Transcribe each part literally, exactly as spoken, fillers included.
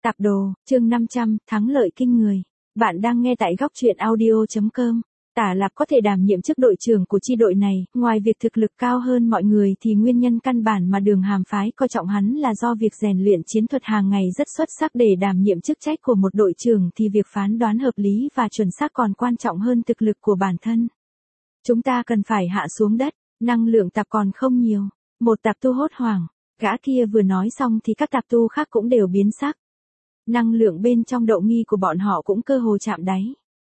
Tạp đồ, chương năm trăm, thắng lợi kinh người. Bạn đang nghe tại góc truyện audio chấm com. Tả Lạp có thể đảm nhiệm chức đội trưởng của chi đội này, ngoài việc thực lực cao hơn mọi người thì nguyên nhân căn bản mà Đường Hàm phái coi trọng hắn là do việc rèn luyện chiến thuật hàng ngày rất xuất sắc. Để đảm nhiệm chức trách của một đội trưởng thì việc phán đoán hợp lý và chuẩn xác còn quan trọng hơn thực lực của bản thân. Chúng ta cần phải hạ xuống đất, năng lượng tạp còn không nhiều. Một tạp tu hốt hoảng, gã kia vừa nói xong thì các tạp tu khác cũng đều biến sắc. Năng lượng bên trong đậu nghi của bọn họ cũng cơ hồ chạm đáy.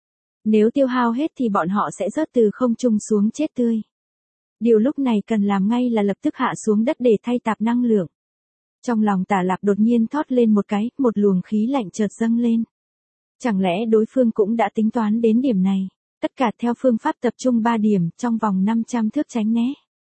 Nếu tiêu hao hết thì bọn họ sẽ rớt từ không trung xuống chết tươi. Điều lúc này cần làm ngay là lập tức hạ xuống đất để thay tạp năng lượng. Trong lòng Tả Lạp đột nhiên thót lên một cái, một luồng khí lạnh chợt dâng lên. Chẳng lẽ đối phương cũng đã tính toán đến điểm này? Tất cả theo phương pháp tập trung ba điểm trong vòng năm trăm thước tránh né.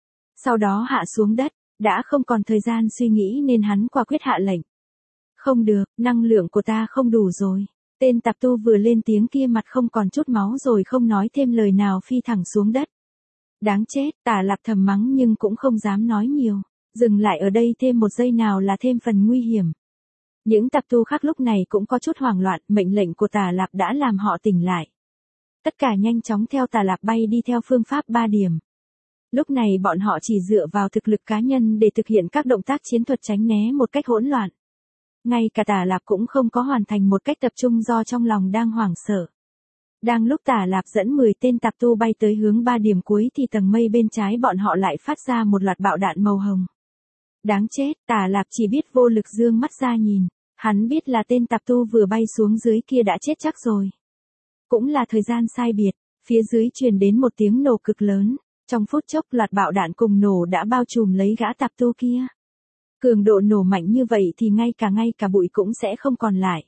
Sau đó hạ xuống đất, đã không còn thời gian suy nghĩ nên hắn quả quyết hạ lệnh. Không được, năng lượng của ta không đủ rồi. Tên tạp tu vừa lên tiếng kia mặt không còn chút máu rồi không nói thêm lời nào phi thẳng xuống đất. Đáng chết, Tả Lạp thầm mắng nhưng cũng không dám nói nhiều. Dừng lại ở đây thêm một giây nào là thêm phần nguy hiểm. Những tạp tu khác lúc này cũng có chút hoảng loạn, mệnh lệnh của Tả Lạp đã làm họ tỉnh lại. Tất cả nhanh chóng theo Tả Lạp bay đi theo phương pháp ba điểm. Lúc này bọn họ chỉ dựa vào thực lực cá nhân để thực hiện các động tác chiến thuật tránh né một cách hỗn loạn. Ngay cả Tả Lạp cũng không có hoàn thành một cách tập trung do trong lòng đang hoảng sợ. Đang lúc Tả Lạp dẫn mười tên tạp tu bay tới hướng ba điểm cuối thì tầng mây bên trái bọn họ lại phát ra một loạt bạo đạn màu hồng. Đáng chết, Tả Lạp chỉ biết vô lực dương mắt ra nhìn. Hắn biết là tên tạp tu vừa bay xuống dưới kia đã chết chắc rồi. Cũng là thời gian sai biệt, phía dưới truyền đến một tiếng nổ cực lớn. Trong phút chốc loạt bạo đạn cùng nổ đã bao trùm lấy gã tạp tu kia. Cường độ nổ mạnh như vậy thì ngay cả ngay cả bụi cũng sẽ không còn lại.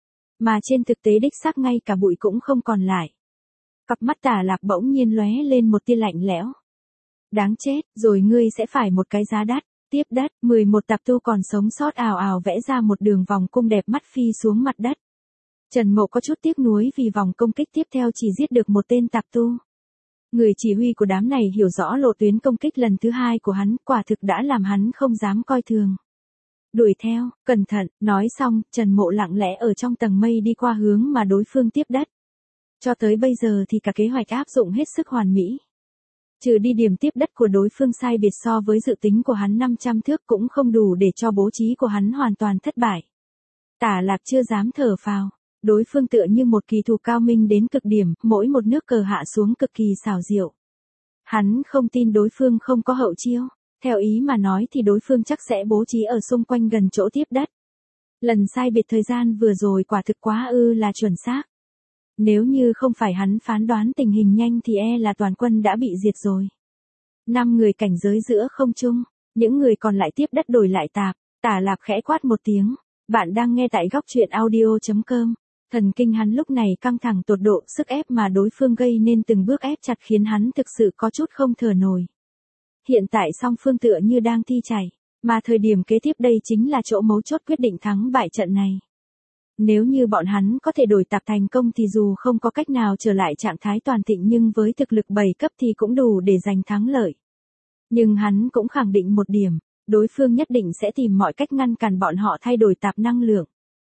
Mà trên thực tế đích xác ngay cả bụi cũng không còn lại. Cặp mắt Tả Lạp bỗng nhiên lóe lên một tia lạnh lẽo. Đáng chết, rồi ngươi sẽ phải một cái giá đắt. Tiếp đất, mười một tạp tu còn sống sót ào ào vẽ ra một đường vòng cung đẹp mắt phi xuống mặt đất. Trần Mộ có chút tiếc nuối vì vòng công kích tiếp theo chỉ giết được một tên tạp tu. Người chỉ huy của đám này hiểu rõ lộ tuyến công kích lần thứ hai của hắn, quả thực đã làm hắn không dám coi thường. Đuổi theo, cẩn thận, nói xong, Trần Mộ lặng lẽ ở trong tầng mây đi qua hướng mà đối phương tiếp đất. Cho tới bây giờ thì cả kế hoạch áp dụng hết sức hoàn mỹ. Trừ đi điểm tiếp đất của đối phương sai biệt so với dự tính của hắn năm trăm thước cũng không đủ để cho bố trí của hắn hoàn toàn thất bại. Tả Lạp chưa dám thở phào. Đối phương tựa như một kỳ thủ cao minh đến cực điểm, mỗi một nước cờ hạ xuống cực kỳ xảo diệu. Hắn không tin đối phương không có hậu chiêu, theo ý mà nói thì đối phương chắc sẽ bố trí ở xung quanh gần chỗ tiếp đất. Lần sai biệt thời gian vừa rồi quả thực quá ư là chuẩn xác. Nếu như không phải hắn phán đoán tình hình nhanh thì e là toàn quân đã bị diệt rồi. Năm người cảnh giới giữa không trung, những người còn lại tiếp đất đổi lại tạp. Tả Lạp khẽ quát một tiếng. Bạn đang nghe tại góc truyện audio chấm com. Thần kinh hắn lúc này căng thẳng tột độ, sức ép mà đối phương gây nên từng bước ép chặt khiến hắn thực sự có chút không thở nổi. Hiện tại song phương tựa như đang thi chảy, mà thời điểm kế tiếp đây chính là chỗ mấu chốt quyết định thắng bại trận này. Nếu như bọn hắn có thể đổi tạp thành công thì dù không có cách nào trở lại trạng thái toàn thịnh nhưng với thực lực bảy cấp thì cũng đủ để giành thắng lợi. Nhưng hắn cũng khẳng định một điểm, đối phương nhất định sẽ tìm mọi cách ngăn cản bọn họ thay đổi tạp năng lượng.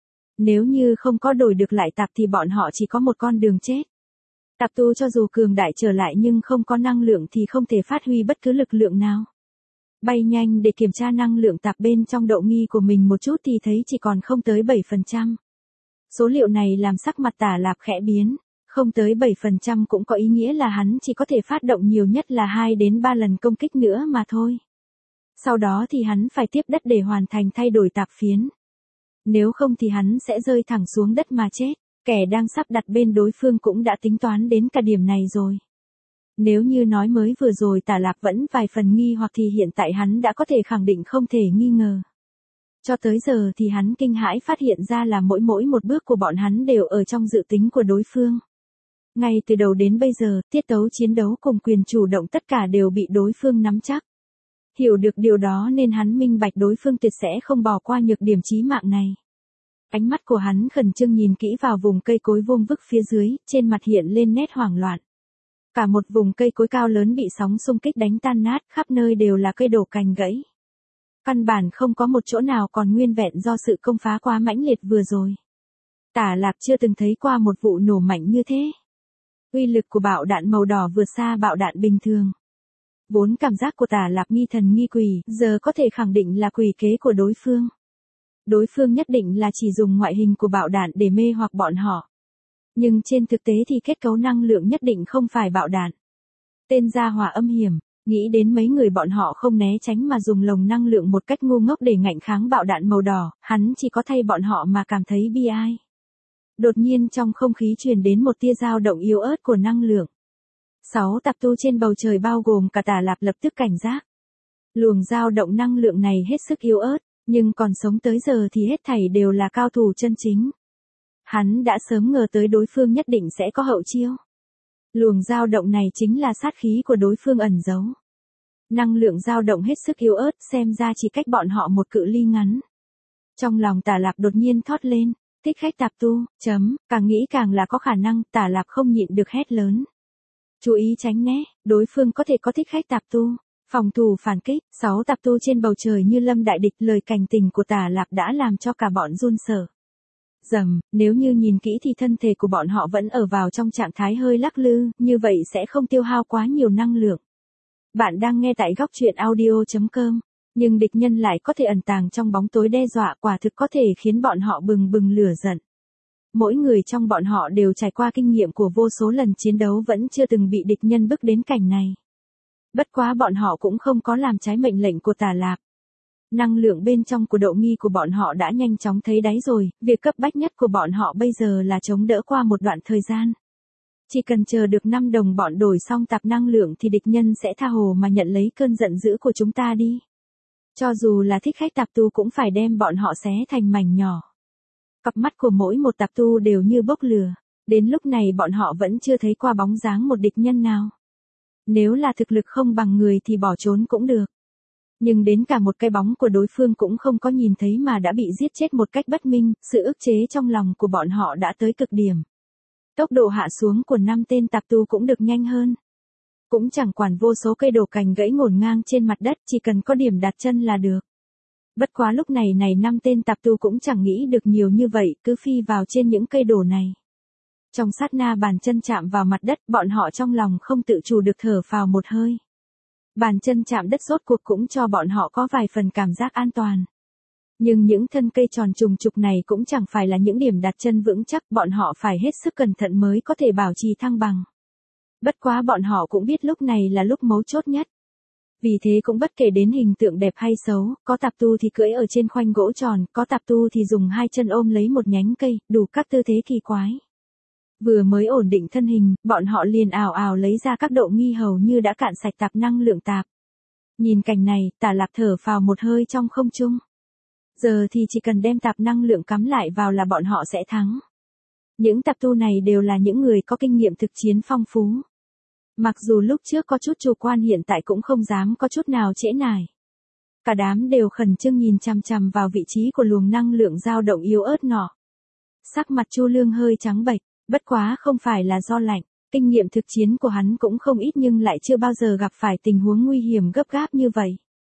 Nếu như không có đổi được lại tạp thì bọn họ chỉ có một con đường chết. Tạp tu cho dù cường đại trở lại nhưng không có năng lượng thì không thể phát huy bất cứ lực lượng nào. Bay nhanh để kiểm tra năng lượng tạp bên trong đậu nghi của mình một chút thì thấy chỉ còn không tới bảy phần trăm. Số liệu này làm sắc mặt Tả Lạp khẽ biến, không tới bảy phần trăm cũng có ý nghĩa là hắn chỉ có thể phát động nhiều nhất là hai đến ba lần công kích nữa mà thôi. Sau đó thì hắn phải tiếp đất để hoàn thành thay đổi tạp phiến. Nếu không thì hắn sẽ rơi thẳng xuống đất mà chết. Kẻ đang sắp đặt bên đối phương cũng đã tính toán đến cả điểm này rồi. Nếu như nói mới vừa rồi Tả Lạp vẫn vài phần nghi hoặc thì hiện tại hắn đã có thể khẳng định không thể nghi ngờ. Cho tới giờ thì hắn kinh hãi phát hiện ra là mỗi mỗi một bước của bọn hắn đều ở trong dự tính của đối phương. Ngay từ đầu đến bây giờ, tiết tấu chiến đấu cùng quyền chủ động tất cả đều bị đối phương nắm chắc. Hiểu được điều đó nên hắn minh bạch đối phương tuyệt sẽ không bỏ qua nhược điểm chí mạng này. Ánh mắt của hắn khẩn trương nhìn kỹ vào vùng cây cối vuông vức phía dưới, trên mặt hiện lên nét hoảng loạn. Cả một vùng cây cối cao lớn bị sóng xung kích đánh tan nát, khắp nơi đều là cây đổ cành gãy. Căn bản không có một chỗ nào còn nguyên vẹn do sự công phá quá mãnh liệt vừa rồi. Tả Lạp chưa từng thấy qua một vụ nổ mạnh như thế. Uy lực của bạo đạn màu đỏ vượt xa bạo đạn bình thường. Vốn cảm giác của Tả Lạp nghi thần nghi quỷ, giờ có thể khẳng định là quỷ kế của đối phương. Đối phương nhất định là chỉ dùng ngoại hình của bạo đạn để mê hoặc bọn họ. Nhưng trên thực tế thì kết cấu năng lượng nhất định không phải bạo đạn. Tên gia hỏa âm hiểm, nghĩ đến mấy người bọn họ không né tránh mà dùng lồng năng lượng một cách ngu ngốc để ngạnh kháng bạo đạn màu đỏ, hắn chỉ có thay bọn họ mà cảm thấy bi ai. Đột nhiên trong không khí truyền đến một tia dao động yếu ớt của năng lượng. Sáu tạp tu trên bầu trời bao gồm cả Tả Lạp lập tức cảnh giác. Luồng dao động năng lượng này hết sức yếu ớt, nhưng còn sống tới giờ thì hết thảy đều là cao thủ chân chính. Hắn đã sớm ngờ tới đối phương nhất định sẽ có hậu chiêu. Luồng dao động này chính là sát khí của đối phương ẩn giấu. Năng lượng dao động hết sức yếu ớt, xem ra chỉ cách bọn họ một cự ly ngắn. Trong lòng Tả Lạp đột nhiên thót lên, thích khách tạp tu, chấm, càng nghĩ càng là có khả năng, Tả Lạp không nhịn được hét lớn. Chú ý tránh né, đối phương có thể có thích khách tạp tu. Phòng thủ phản kích, sáu tạp tu trên bầu trời như lâm đại địch, lời cảnh tình của Tả Lạp đã làm cho cả bọn run sợ. Dầm, nếu như nhìn kỹ thì thân thể của bọn họ vẫn ở vào trong trạng thái hơi lắc lư, như vậy sẽ không tiêu hao quá nhiều năng lượng. Bạn đang nghe tại góc truyện audio chấm com, nhưng địch nhân lại có thể ẩn tàng trong bóng tối đe dọa, quả thực có thể khiến bọn họ bừng bừng lửa giận. Mỗi người trong bọn họ đều trải qua kinh nghiệm của vô số lần chiến đấu vẫn chưa từng bị địch nhân bức đến cảnh này. Bất quá bọn họ cũng không có làm trái mệnh lệnh của Tả Lạp. Năng lượng bên trong của độ nghi của bọn họ đã nhanh chóng thấy đáy rồi, việc cấp bách nhất của bọn họ bây giờ là chống đỡ qua một đoạn thời gian. Chỉ cần chờ được năm đồng bọn đổi xong tạp năng lượng thì địch nhân sẽ tha hồ mà nhận lấy cơn giận dữ của chúng ta đi. Cho dù là thích khách tạp tu cũng phải đem bọn họ xé thành mảnh nhỏ. Cặp mắt của mỗi một tạp tu đều như bốc lửa, đến lúc này bọn họ vẫn chưa thấy qua bóng dáng một địch nhân nào. Nếu là thực lực không bằng người thì bỏ trốn cũng được. Nhưng đến cả một cái bóng của đối phương cũng không có nhìn thấy mà đã bị giết chết một cách bất minh, sự ức chế trong lòng của bọn họ đã tới cực điểm. Tốc độ hạ xuống của năm tên tạp tu cũng được nhanh hơn. Cũng chẳng quản vô số cây đổ cành gãy ngổn ngang trên mặt đất, chỉ cần có điểm đặt chân là được. Bất quá lúc này này năm tên tạp tu cũng chẳng nghĩ được nhiều như vậy, cứ phi vào trên những cây đổ này. Trong sát na bàn chân chạm vào mặt đất, bọn họ trong lòng không tự chủ được thở phào một hơi. Bàn chân chạm đất rốt cuộc cũng cho bọn họ có vài phần cảm giác an toàn. Nhưng những thân cây tròn trùng trục này cũng chẳng phải là những điểm đặt chân vững chắc, bọn họ phải hết sức cẩn thận mới có thể bảo trì thăng bằng. Bất quá bọn họ cũng biết lúc này là lúc mấu chốt nhất. Vì thế cũng bất kể đến hình tượng đẹp hay xấu, có tạp tu thì cưỡi ở trên khoanh gỗ tròn, có tạp tu thì dùng hai chân ôm lấy một nhánh cây, đủ các tư thế kỳ quái. Vừa mới ổn định thân hình, bọn họ liền ào ào lấy ra các độ nghi hầu như đã cạn sạch tạp năng lượng tạp. Nhìn cảnh này, Tả Lạp thở phào một hơi trong không trung. Giờ thì chỉ cần đem tạp năng lượng cắm lại vào là bọn họ sẽ thắng. Những tạp tu này đều là những người có kinh nghiệm thực chiến phong phú. Mặc dù lúc trước có chút chủ quan, hiện tại cũng không dám có chút nào trễ nải. Cả đám đều khẩn trương nhìn chằm chằm vào vị trí của luồng năng lượng dao động yếu ớt nọ. Sắc mặt Chu Lương hơi trắng bệch, bất quá không phải là do lạnh, kinh nghiệm thực chiến của hắn cũng không ít nhưng lại chưa bao giờ gặp phải tình huống nguy hiểm gấp gáp như vậy.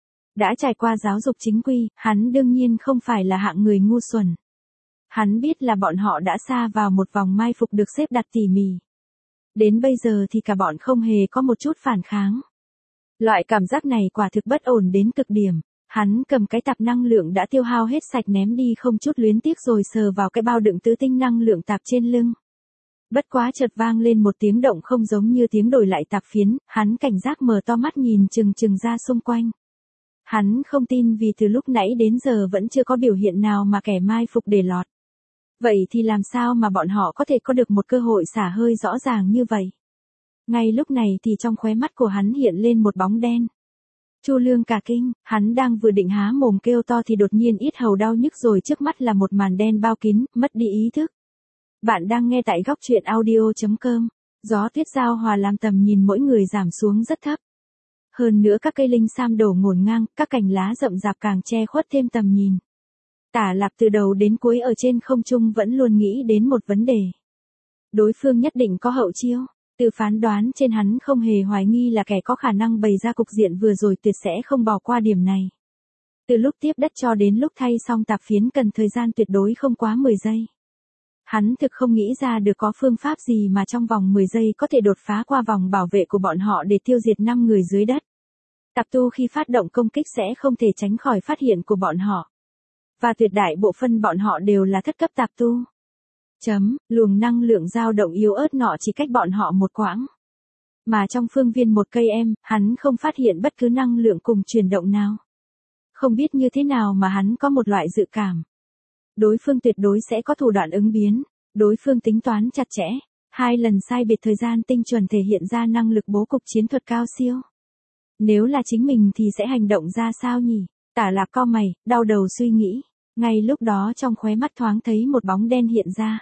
Đã trải qua giáo dục chính quy, hắn đương nhiên không phải là hạng người ngu xuẩn. Hắn biết là bọn họ đã sa vào một vòng mai phục được xếp đặt tỉ mỉ. Đến bây giờ thì cả bọn không hề có một chút phản kháng. Loại cảm giác này quả thực bất ổn đến cực điểm. Hắn cầm cái tạp năng lượng đã tiêu hao hết sạch ném đi không chút luyến tiếc rồi sờ vào cái bao đựng tứ tinh năng lượng tạp trên lưng. Bất quá chợt vang lên một tiếng động không giống như tiếng đổi lại tạp phiến, hắn cảnh giác mở to mắt nhìn chừng chừng ra xung quanh. Hắn không tin vì từ lúc nãy đến giờ vẫn chưa có biểu hiện nào mà kẻ mai phục để lọt. Vậy thì làm sao mà bọn họ có thể có được một cơ hội xả hơi rõ ràng như vậy? Ngay lúc này thì trong khóe mắt của hắn hiện lên một bóng đen. Chu Lương cả kinh, hắn đang vừa định há mồm kêu to thì đột nhiên yết hầu đau nhức rồi trước mắt là một màn đen bao kín, mất đi ý thức. Bạn đang nghe tại góc truyện audio chấm com, gió tuyết giao hòa làm tầm nhìn mỗi người giảm xuống rất thấp. Hơn nữa các cây linh sam đổ ngổn ngang, các cành lá rậm rạp càng che khuất thêm tầm nhìn. Tả Lạp từ đầu đến cuối ở trên không trung vẫn luôn nghĩ đến một vấn đề. Đối phương nhất định có hậu chiêu, từ phán đoán trên hắn không hề hoài nghi là kẻ có khả năng bày ra cục diện vừa rồi tuyệt sẽ không bỏ qua điểm này. Từ lúc tiếp đất cho đến lúc thay xong tạp phiến cần thời gian tuyệt đối không quá mười giây. Hắn thực không nghĩ ra được có phương pháp gì mà trong vòng mười giây có thể đột phá qua vòng bảo vệ của bọn họ để tiêu diệt năm người dưới đất. Tạp tu khi phát động công kích sẽ không thể tránh khỏi phát hiện của bọn họ. Và tuyệt đại bộ phân bọn họ đều là thất cấp tạp tu. Chấm, luồng năng lượng dao động yếu ớt nọ chỉ cách bọn họ một quãng. Mà trong phương viên một cây em, hắn không phát hiện bất cứ năng lượng cùng chuyển động nào. Không biết như thế nào mà hắn có một loại dự cảm. Đối phương tuyệt đối sẽ có thủ đoạn ứng biến, đối phương tính toán chặt chẽ, hai lần sai biệt thời gian tinh chuẩn thể hiện ra năng lực bố cục chiến thuật cao siêu. Nếu là chính mình thì sẽ hành động ra sao nhỉ? Tả Lạp cau mày, đau đầu suy nghĩ, ngay lúc đó trong khóe mắt thoáng thấy một bóng đen hiện ra.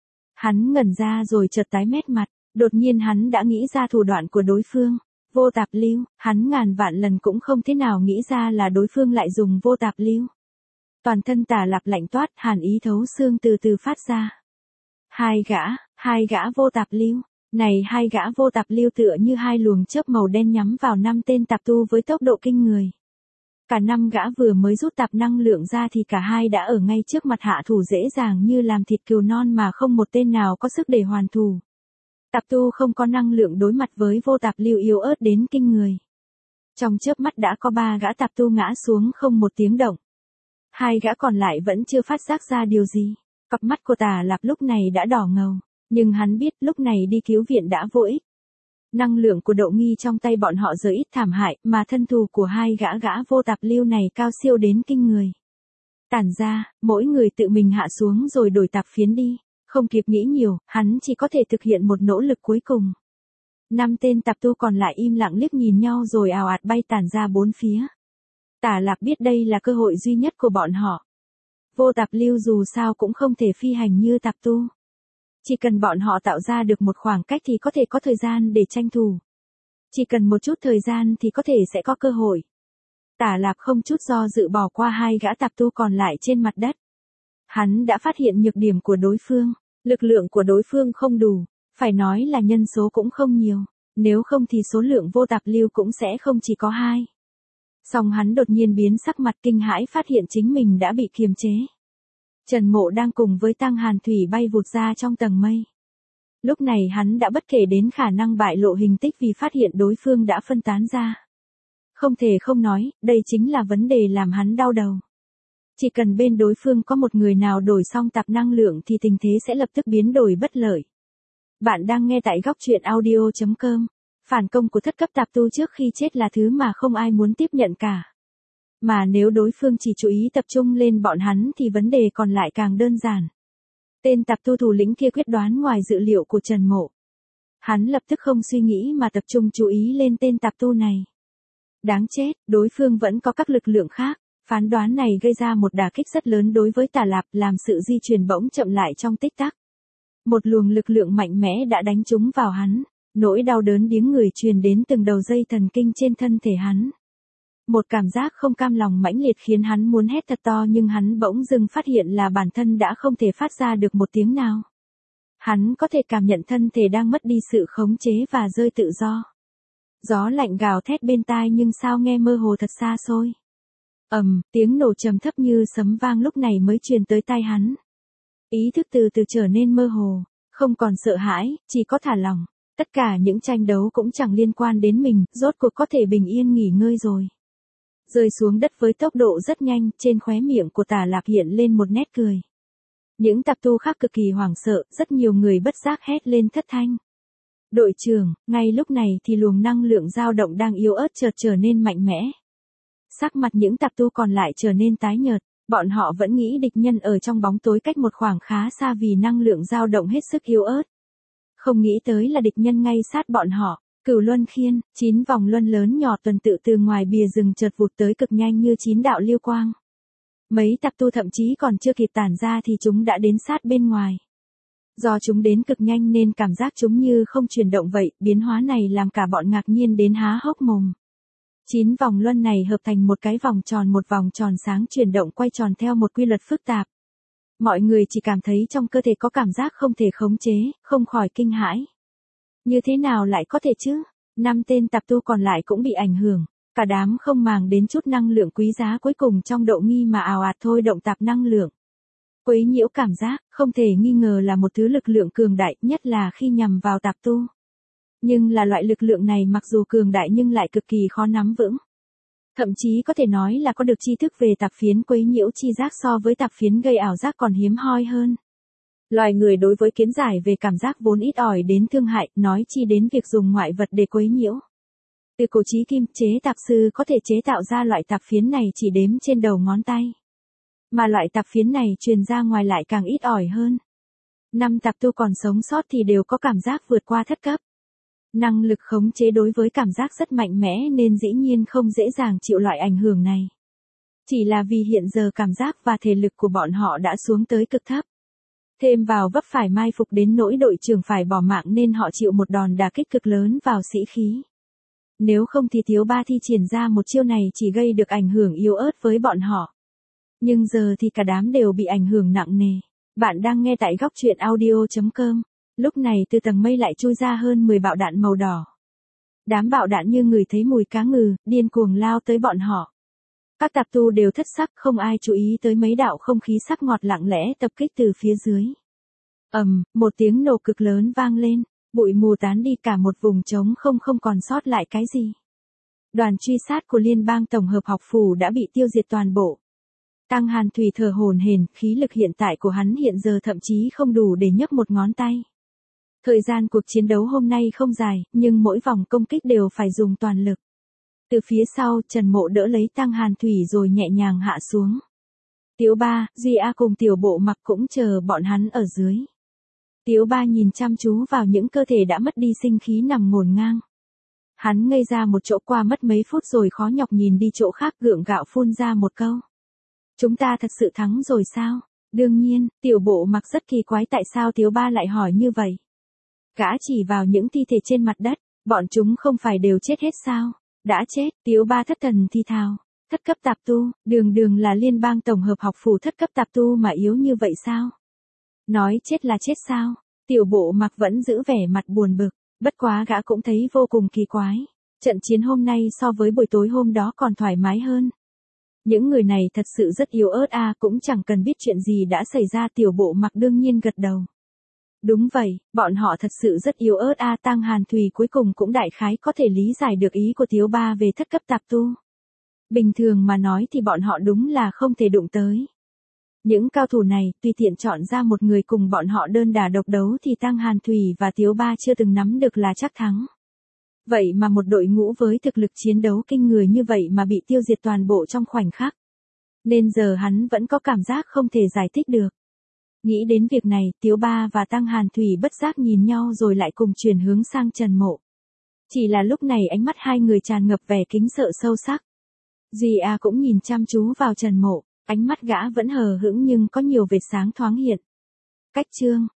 Hắn ngẩn ra rồi chợt tái mét mặt, đột nhiên hắn đã nghĩ ra thủ đoạn của đối phương. Vô tạp lưu, hắn ngàn vạn lần cũng không thế nào nghĩ ra là đối phương lại dùng vô tạp lưu. Toàn thân Tả Lạp lạnh toát, hàn ý thấu xương từ từ phát ra. Hai gã, hai gã vô tạp lưu, này hai gã vô tạp lưu tựa như hai luồng chớp màu đen nhắm vào năm tên tạp tu với tốc độ kinh người. Cả năm gã vừa mới rút tạp năng lượng ra thì cả hai đã ở ngay trước mặt hạ thủ dễ dàng như làm thịt cừu non mà không một tên nào có sức để hoàn thủ. Tạp tu không có năng lượng đối mặt với vô tạp lưu yếu ớt đến kinh người. Trong chớp mắt đã có ba gã tạp tu ngã xuống không một tiếng động. Hai gã còn lại vẫn chưa phát giác ra điều gì. Cặp mắt của Tả Lạp lúc này đã đỏ ngầu, nhưng hắn biết lúc này đi cứu viện đã vô ích. Năng lượng của Đậu Nghi trong tay bọn họ giờ ít thảm hại, mà thân thù của hai gã gã vô tạp lưu này cao siêu đến kinh người. Tản ra, mỗi người tự mình hạ xuống rồi đổi tạp phiến đi. Không kịp nghĩ nhiều, hắn chỉ có thể thực hiện một nỗ lực cuối cùng. Năm tên tạp tu còn lại im lặng liếc nhìn nhau rồi ào ạt bay tản ra bốn phía. Tả Lạp biết đây là cơ hội duy nhất của bọn họ. Vô tạp lưu dù sao cũng không thể phi hành như tạp tu. Chỉ cần bọn họ tạo ra được một khoảng cách thì có thể có thời gian để tranh thủ. Chỉ cần một chút thời gian thì có thể sẽ có cơ hội. Tả Lạp không chút do dự bỏ qua hai gã tạp tu còn lại trên mặt đất. Hắn đã phát hiện nhược điểm của đối phương. Lực lượng của đối phương không đủ, phải nói là nhân số cũng không nhiều, nếu không thì số lượng vô tạp lưu cũng sẽ không chỉ có hai. Song hắn đột nhiên biến sắc mặt kinh hãi phát hiện chính mình đã bị kiềm chế. Trần Mộ đang cùng với Tăng Hàn Thủy bay vụt ra trong tầng mây. Lúc này hắn đã bất kể đến khả năng bại lộ hình tích vì phát hiện đối phương đã phân tán ra. Không thể không nói, đây chính là vấn đề làm hắn đau đầu. Chỉ cần bên đối phương có một người nào đổi xong tạp năng lượng thì tình thế sẽ lập tức biến đổi bất lợi. Bạn đang nghe tại góc truyện audio chấm com. Phản công của thất cấp tạp tu trước khi chết là thứ mà không ai muốn tiếp nhận cả. Mà nếu đối phương chỉ chú ý tập trung lên bọn hắn thì vấn đề còn lại càng đơn giản. Tên tạp tu thủ lĩnh kia quyết đoán ngoài dự liệu của Trần Mộ. Hắn lập tức không suy nghĩ mà tập trung chú ý lên tên tạp tu này. Đáng chết, đối phương vẫn có các lực lượng khác. Phán đoán này gây ra một đả kích rất lớn đối với Tả Lạp làm sự di chuyển bỗng chậm lại trong tích tắc. Một luồng lực lượng mạnh mẽ đã đánh trúng vào hắn, nỗi đau đớn điếng người truyền đến từng đầu dây thần kinh trên thân thể hắn. Một cảm giác không cam lòng mãnh liệt khiến hắn muốn hét thật to nhưng hắn bỗng dưng phát hiện là bản thân đã không thể phát ra được một tiếng nào. Hắn có thể cảm nhận thân thể đang mất đi sự khống chế và rơi tự do. Gió lạnh gào thét bên tai nhưng sao nghe mơ hồ thật xa xôi. Ầm, um, tiếng nổ trầm thấp như sấm vang lúc này mới truyền tới tai hắn. Ý thức từ từ trở nên mơ hồ, không còn sợ hãi, chỉ có thả lỏng. Tất cả những tranh đấu cũng chẳng liên quan đến mình, rốt cuộc có thể bình yên nghỉ ngơi rồi. Rơi xuống đất với tốc độ rất nhanh, trên khóe miệng của Tả Lạp hiện lên một nét cười. Những tạp tu khác cực kỳ hoảng sợ, rất nhiều người bất giác hét lên thất thanh. Đội trưởng, ngay lúc này thì luồng năng lượng dao động đang yếu ớt chợt trở nên mạnh mẽ. Sắc mặt những tạp tu còn lại trở nên tái nhợt, bọn họ vẫn nghĩ địch nhân ở trong bóng tối cách một khoảng khá xa vì năng lượng dao động hết sức yếu ớt. Không nghĩ tới là địch nhân ngay sát bọn họ. Cửu Luân Khiên, chín vòng luân lớn nhỏ tuần tự từ ngoài bìa rừng chợt vụt tới cực nhanh như chín đạo lưu quang. Mấy tạp tu thậm chí còn chưa kịp tản ra thì chúng đã đến sát bên ngoài. Do chúng đến cực nhanh nên cảm giác chúng như không chuyển động vậy, biến hóa này làm cả bọn ngạc nhiên đến há hốc mồm. Chín vòng luân này hợp thành một cái vòng tròn một vòng tròn sáng chuyển động quay tròn theo một quy luật phức tạp. Mọi người chỉ cảm thấy trong cơ thể có cảm giác không thể khống chế, không khỏi kinh hãi. Như thế nào lại có thể chứ? Năm tên tạp tu còn lại cũng bị ảnh hưởng. Cả đám không màng đến chút năng lượng quý giá cuối cùng trong độ nghi mà ào ạt thôi động tạp năng lượng. Quấy nhiễu cảm giác, không thể nghi ngờ là một thứ lực lượng cường đại, nhất là khi nhằm vào tạp tu. Nhưng là loại lực lượng này mặc dù cường đại nhưng lại cực kỳ khó nắm vững. Thậm chí có thể nói là có được tri thức về tạp phiến quấy nhiễu chi giác so với tạp phiến gây ảo giác còn hiếm hoi hơn. Loài người đối với kiến giải về cảm giác vốn ít ỏi đến thương hại, nói chi đến việc dùng ngoại vật để quấy nhiễu. Từ cổ chí kim, chế tạp sư có thể chế tạo ra loại tạp phiến này chỉ đếm trên đầu ngón tay. Mà loại tạp phiến này truyền ra ngoài lại càng ít ỏi hơn. Năm tạp tu còn sống sót thì đều có cảm giác vượt qua thất cấp. Năng lực khống chế đối với cảm giác rất mạnh mẽ nên dĩ nhiên không dễ dàng chịu loại ảnh hưởng này. Chỉ là vì hiện giờ cảm giác và thể lực của bọn họ đã xuống tới cực thấp. Thêm vào vấp phải mai phục đến nỗi đội trưởng phải bỏ mạng nên họ chịu một đòn đả kích cực lớn vào sĩ khí. Nếu không thì Tiếu Ba thi triển ra một chiêu này chỉ gây được ảnh hưởng yếu ớt với bọn họ. Nhưng giờ thì cả đám đều bị ảnh hưởng nặng nề. Bạn đang nghe tại góc truyện audio chấm com. Lúc này từ tầng mây lại chui ra hơn mười bạo đạn màu đỏ. Đám bạo đạn như người thấy mùi cá ngừ, điên cuồng lao tới bọn họ. Các tạp tu đều thất sắc, không ai chú ý tới mấy đạo không khí sắc ngọt lặng lẽ tập kích từ phía dưới. Ầm, một tiếng nổ cực lớn vang lên, bụi mù tán đi cả một vùng trống không không còn sót lại cái gì. Đoàn truy sát của Liên bang Tổng hợp học phủ đã bị tiêu diệt toàn bộ. Tăng Hàn Thủy thở hổn hển, khí lực hiện tại của hắn hiện giờ thậm chí không đủ để nhấc một ngón tay. Thời gian cuộc chiến đấu hôm nay không dài, nhưng mỗi vòng công kích đều phải dùng toàn lực. Từ phía sau, Trần Mộ đỡ lấy Tăng Hàn Thủy rồi nhẹ nhàng hạ xuống. Tiếu Ba, Duy A cùng Tiểu Bộ Mặc cũng chờ bọn hắn ở dưới. Tiếu Ba nhìn chăm chú vào những cơ thể đã mất đi sinh khí nằm ngổn ngang. Hắn ngây ra một chỗ qua mất mấy phút rồi khó nhọc nhìn đi chỗ khác gượng gạo phun ra một câu. Chúng ta thật sự thắng rồi sao? Đương nhiên, Tiểu Bộ Mặc rất kỳ quái tại sao Tiếu Ba lại hỏi như vậy. Gã chỉ vào những thi thể trên mặt đất, bọn chúng không phải đều chết hết sao? Đã chết, Tiếu Ba thất thần thi thào. Thất cấp tạp tu, đường đường là Liên bang Tổng hợp học phủ thất cấp tạp tu mà yếu như vậy sao? Nói chết là chết sao? Tiểu Bộ Mặc vẫn giữ vẻ mặt buồn bực, bất quá gã cũng thấy vô cùng kỳ quái. Trận chiến hôm nay so với buổi tối hôm đó còn thoải mái hơn. Những người này thật sự rất yếu ớt à, cũng chẳng cần biết chuyện gì đã xảy ra. Tiểu Bộ Mặc đương nhiên gật đầu. Đúng vậy, bọn họ thật sự rất yếu ớt a. Tăng Hàn Thủy cuối cùng cũng đại khái có thể lý giải được ý của Tiếu Ba về thất cấp tạp tu. Bình thường mà nói thì bọn họ đúng là không thể đụng tới. Những cao thủ này, tùy tiện chọn ra một người cùng bọn họ đơn đả độc đấu thì Tăng Hàn Thủy và Tiếu Ba chưa từng nắm được là chắc thắng. Vậy mà một đội ngũ với thực lực chiến đấu kinh người như vậy mà bị tiêu diệt toàn bộ trong khoảnh khắc. Nên giờ hắn vẫn có cảm giác không thể giải thích được. Nghĩ đến việc này, Tiếu Ba và Tăng Hàn Thủy bất giác nhìn nhau rồi lại cùng chuyển hướng sang Trần Mộ. Chỉ là lúc này ánh mắt hai người tràn ngập vẻ kính sợ sâu sắc. Duy A cũng nhìn chăm chú vào Trần Mộ, ánh mắt gã vẫn hờ hững nhưng có nhiều vệt sáng thoáng hiện. Cách chương